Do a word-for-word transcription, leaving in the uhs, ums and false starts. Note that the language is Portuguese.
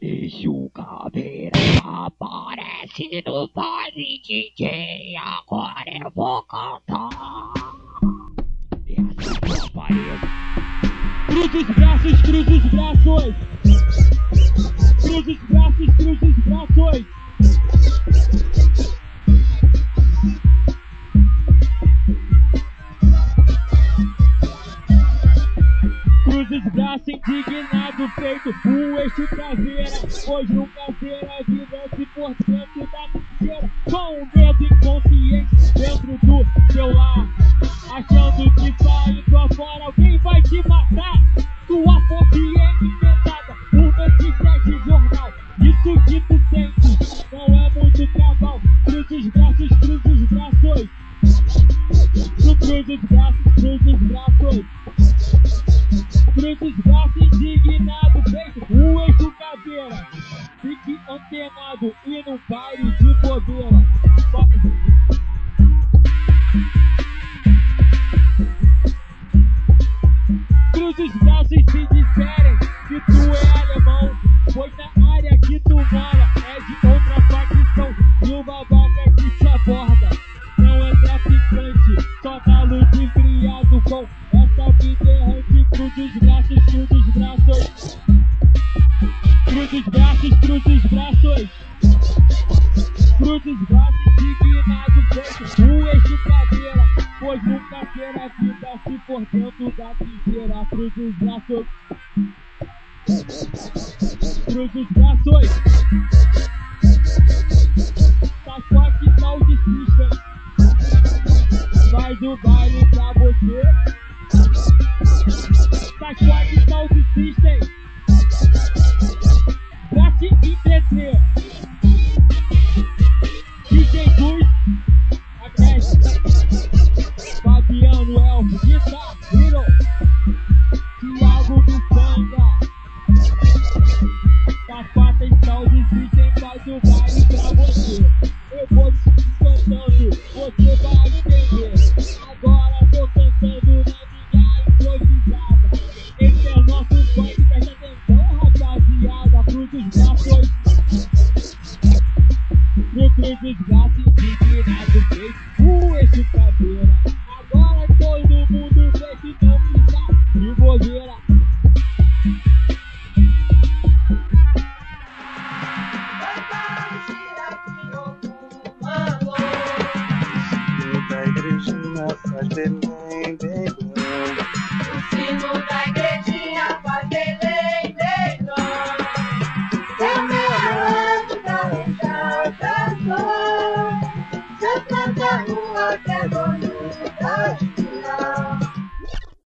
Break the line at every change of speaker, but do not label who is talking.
Exu Caveira aparece no baile D J, agora eu vou cantar. Essa é a parede. Cruza os braços, cruza os braços. Cruza os braços, cruza os braços. Cruza os braços, indignado, feito o Exu Caveira. Hoje no Caveira, vira-se por dentro da trincheira, com o medo inconsciente dentro do seu lar, achando que saindo afora alguém vai te matar. Tua fobia é inventada por notícias de jornal. Isso que tu sente não é muito cabal. Cruza os braços, cruza os braços. Tu cruza os braços, cruza os braços. Cruza os braços, indignado, feito o Exu Caveira. Fique antenado e não pare de bobeira. Cruza os braços se disserem que tu é alemão, pois na área que tu mora é de outra facção. E o babaca que te aborda não é traficante, só tá ludibriado com essa vida errante. Cruza os braços, cruza os braços. Cruza os braços, cruza os braços. Cruza os braços, indignado, feito o Exu Caveira. Pois nunca terá vida se por dentro da trincheira. Cruza os braços. Cruza os braços. Safate tal de system. Faz o baile pra você. Safate tal de system. Pra te entreter. D J Gus, aquece. Fabiano Elfo, Guitar Hero, Thiago Missanga. Safata e tal de system, faz o baile pra você. Eu vou te cantando, você vai entender. Agora tô cantando na minha improvisada. Esse é o nosso funk, presta atenção, rapaziada. Cruza os braços. No cruza os braços, indignado, feito o Exu Caveira. Agora todo mundo vê que não fica de bobeira.
Da igrejinha faz Belém, bem grande.
O sino da igrejinha faz Belém, bem grande. Seu meia-noite da rechada, seu canta rua que é bonita.